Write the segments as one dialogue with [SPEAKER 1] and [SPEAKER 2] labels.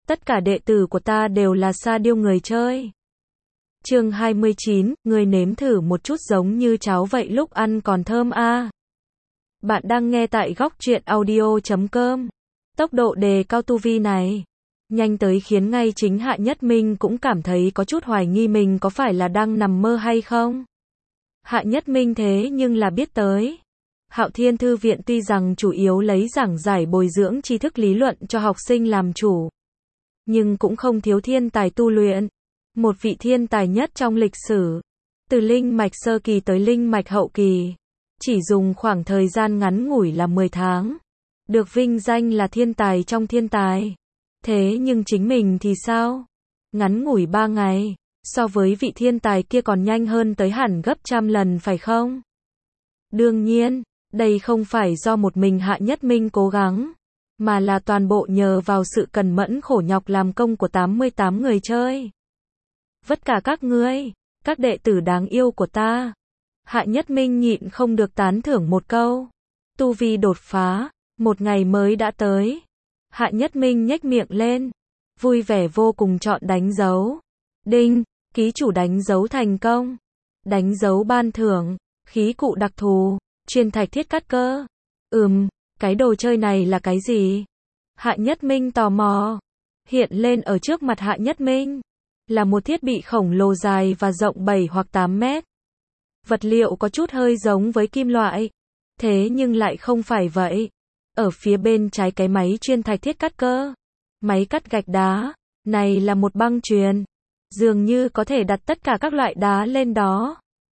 [SPEAKER 1] Tất cả đệ tử của ta đều là sa điêu người chơi. Chương 29, ngươi nếm thử một chút giống như cháo vậy lúc ăn còn thơm a. Bạn đang nghe tại góc truyện audio.com. Tốc độ đề cao tu vi này nhanh tới khiến ngay chính Hạ Nhất Minh cũng cảm thấy có chút hoài nghi mình có phải là đang nằm mơ hay không. Hạ Nhất Minh thế nhưng là biết tới. Hạo Thiên Thư Viện tuy rằng chủ yếu lấy giảng giải bồi dưỡng tri thức lý luận cho học sinh làm chủ, nhưng cũng không thiếu thiên tài tu luyện. Một vị thiên tài nhất trong lịch sử, từ linh mạch sơ kỳ tới linh mạch hậu kỳ, chỉ dùng khoảng thời gian ngắn ngủi là 10 tháng, được vinh danh là thiên tài trong thiên tài. Thế nhưng chính mình thì sao? Ngắn ngủi 3 ngày, so với vị thiên tài kia còn nhanh hơn tới hẳn gấp trăm lần phải không? Đương nhiên, đây không phải do một mình Hạ Nhất Minh cố gắng, mà là toàn bộ nhờ vào sự cần mẫn khổ nhọc làm công của 88 người chơi. Vất cả các ngươi, các đệ tử đáng yêu của ta. Hạ Nhất Minh nhịn không được tán thưởng một câu. Tu vi đột phá, một ngày mới đã tới. Hạ Nhất Minh nhếch miệng lên, vui vẻ vô cùng chọn đánh dấu. Đinh, ký chủ đánh dấu thành công. Đánh dấu ban thưởng, khí cụ đặc thù, chuyên thạch thiết cắt cơ. Cái đồ chơi này là cái gì? Hạ Nhất Minh tò mò. Hiện lên ở trước mặt Hạ Nhất Minh là một thiết bị khổng lồ dài và rộng 7 hoặc 8 mét. Vật liệu có chút hơi giống với kim loại, thế nhưng lại không phải vậy. Ở phía bên trái cái máy chuyên thạch thiết cắt cơ, máy cắt gạch đá, này là một băng chuyền, dường như có thể đặt tất cả các loại đá lên đó.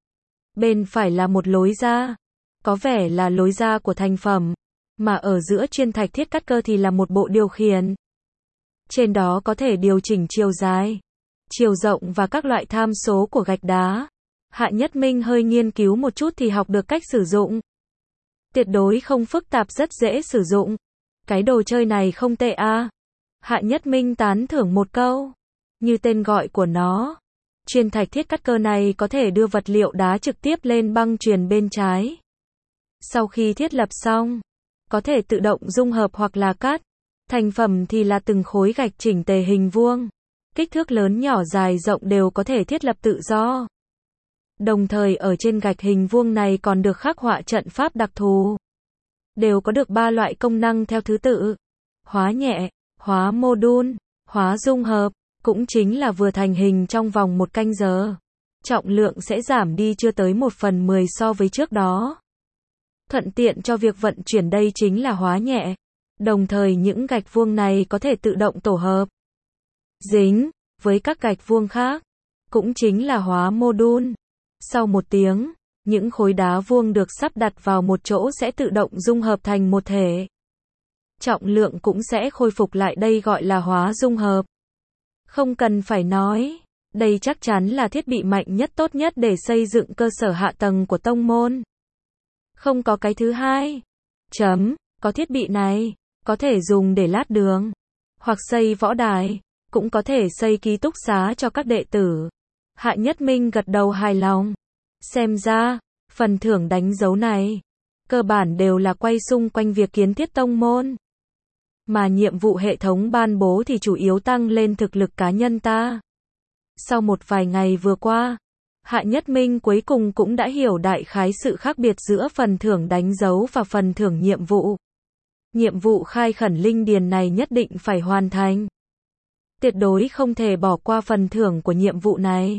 [SPEAKER 1] Bên phải là một lối ra, có vẻ là lối ra của thành phẩm, mà ở giữa chuyên thạch thiết cắt cơ thì là một bộ điều khiển. Trên đó có thể điều chỉnh chiều dài, chiều rộng và các loại tham số của gạch đá. Hạ Nhất Minh hơi nghiên cứu một chút thì học được cách sử dụng. Tuyệt đối không phức tạp, rất dễ sử dụng. Cái đồ chơi này không tệ a. Hạ Nhất Minh tán thưởng một câu. Như tên gọi của nó, chuyên thạch thiết cắt cơ này có thể đưa vật liệu đá trực tiếp lên băng chuyền bên trái. Sau khi thiết lập xong, có thể tự động dung hợp hoặc là cắt. Thành phẩm thì là từng khối gạch chỉnh tề hình vuông. Kích thước lớn nhỏ dài rộng đều có thể thiết lập tự do. Đồng thời ở trên gạch hình vuông này còn được khắc họa trận pháp đặc thù. Đều có được 3 loại công năng theo thứ tự. Hóa nhẹ, hóa mô đun, hóa dung hợp, cũng chính là vừa thành hình trong vòng 1 canh giờ. Trọng lượng sẽ giảm đi chưa tới 1/10 so với trước đó. Thuận tiện cho việc vận chuyển đây chính là hóa nhẹ. Đồng thời những gạch vuông này có thể tự động tổ hợp, dính với các gạch vuông khác, cũng chính là hóa mô đun. Sau 1 tiếng, những khối đá vuông được sắp đặt vào một chỗ sẽ tự động dung hợp thành một thể. Trọng lượng cũng sẽ khôi phục lại, đây gọi là hóa dung hợp. Không cần phải nói, đây chắc chắn là thiết bị mạnh nhất, tốt nhất để xây dựng cơ sở hạ tầng của tông môn. Không có cái thứ hai. Có thiết bị này, có thể dùng để lát đường, hoặc xây võ đài, cũng có thể xây ký túc xá cho các đệ tử. Hạ Nhất Minh gật đầu hài lòng. Xem ra, phần thưởng đánh dấu này, cơ bản đều là quay xung quanh việc kiến thiết tông môn. Mà nhiệm vụ hệ thống ban bố thì chủ yếu tăng lên thực lực cá nhân ta. Sau một vài ngày vừa qua, Hạ Nhất Minh cuối cùng cũng đã hiểu đại khái sự khác biệt giữa phần thưởng đánh dấu và phần thưởng nhiệm vụ. Nhiệm vụ khai khẩn linh điền này nhất định phải hoàn thành. Tuyệt đối không thể bỏ qua phần thưởng của nhiệm vụ này.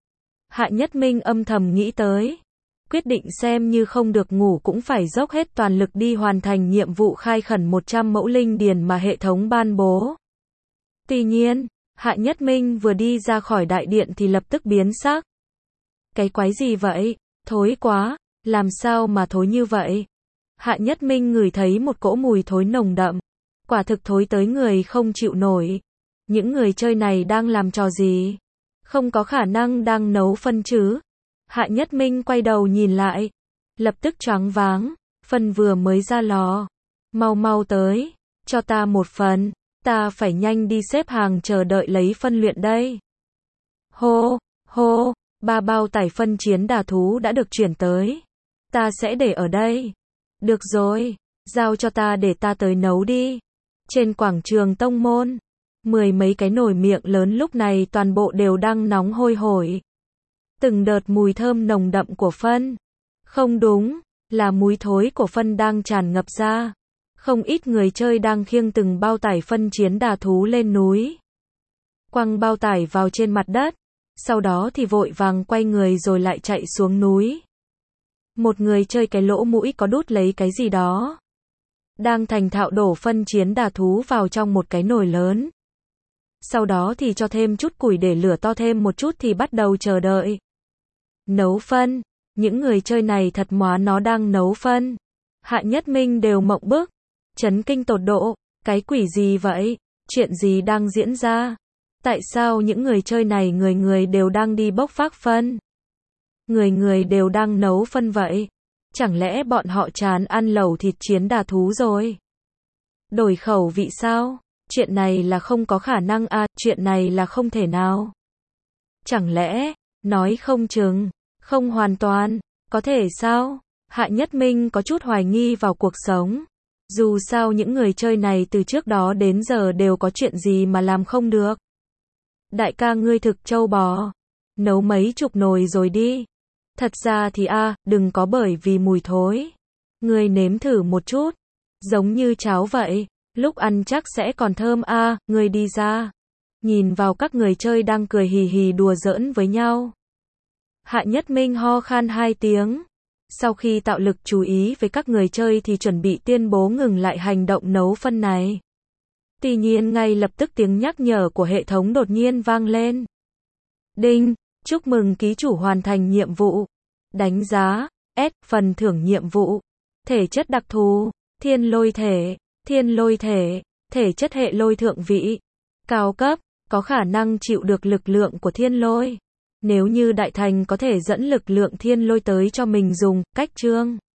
[SPEAKER 1] Hạ Nhất Minh âm thầm nghĩ tới. Quyết định xem như không được ngủ cũng phải dốc hết toàn lực đi hoàn thành nhiệm vụ khai khẩn 100 mẫu linh điền mà hệ thống ban bố. Tuy nhiên, Hạ Nhất Minh vừa đi ra khỏi đại điện thì lập tức biến sắc. Cái quái gì vậy? Thối quá, làm sao mà thối như vậy? Hạ Nhất Minh ngửi thấy một cỗ mùi thối nồng đậm. Quả thực thối tới người không chịu nổi. Những người chơi này đang làm trò gì? Không có khả năng đang nấu phân chứ? Hạ Nhất Minh quay đầu nhìn lại, lập tức choáng váng. Phân vừa mới ra lò. Mau mau tới, cho ta một phần. Ta phải nhanh đi xếp hàng chờ đợi lấy phân luyện đây. Hô, hô, 3 bao tải phân chiến đà thú đã được chuyển tới. Ta sẽ để ở đây. Được rồi, giao cho ta để ta tới nấu đi. Trên quảng trường tông môn, Mười mấy cái nồi miệng lớn lúc này toàn bộ đều đang nóng hôi hổi. Từng đợt mùi thơm nồng đậm của phân. Không đúng, là mùi thối của phân đang tràn ngập ra. Không ít người chơi đang khiêng từng bao tải phân chiến đà thú lên núi. Quăng bao tải vào trên mặt đất. Sau đó thì vội vàng quay người rồi lại chạy xuống núi. Một người chơi cái lỗ mũi có đút lấy cái gì đó. Đang thành thạo đổ phân chiến đà thú vào trong một cái nồi lớn. Sau đó thì cho thêm chút củi để lửa to thêm một chút thì bắt đầu chờ đợi. Nấu phân. Những người chơi này thật móa nó đang nấu phân. Hạ Nhất Minh đều mộng bức. Chấn kinh tột độ. Cái quỷ gì vậy? Chuyện gì đang diễn ra? Tại sao những người chơi này người người đều đang đi bốc vác phân? Người người đều đang nấu phân vậy? Chẳng lẽ bọn họ chán ăn lẩu thịt chiến đà thú rồi? Đổi khẩu vị sao? Chuyện này là không có khả năng à, chuyện này là không thể nào. Chẳng lẽ, nói không chừng, không hoàn toàn, có thể sao? Hạ Nhất Minh có chút hoài nghi vào cuộc sống. Dù sao những người chơi này từ trước đó đến giờ đều có chuyện gì mà làm không được. Đại ca ngươi thực trâu bò. Nấu mấy chục nồi rồi đi. Thật ra thì đừng có bởi vì mùi thối. Ngươi nếm thử một chút. Giống như cháo vậy. Lúc ăn chắc sẽ còn thơm ngươi đi ra. Nhìn vào các người chơi đang cười hì hì đùa giỡn với nhau. Hạ Nhất Minh ho khan 2 tiếng. Sau khi tạo lực chú ý với các người chơi thì chuẩn bị tuyên bố ngừng lại hành động nấu phân này. Tuy nhiên ngay lập tức tiếng nhắc nhở của hệ thống đột nhiên vang lên. Đinh, chúc mừng ký chủ hoàn thành nhiệm vụ. Đánh giá, S, phần thưởng nhiệm vụ. Thể chất đặc thù, thiên lôi thể, thể chất hệ lôi thượng vị. Cao cấp, có khả năng chịu được lực lượng của thiên lôi. Nếu như đại thành có thể dẫn lực lượng thiên lôi tới cho mình dùng, cách chương.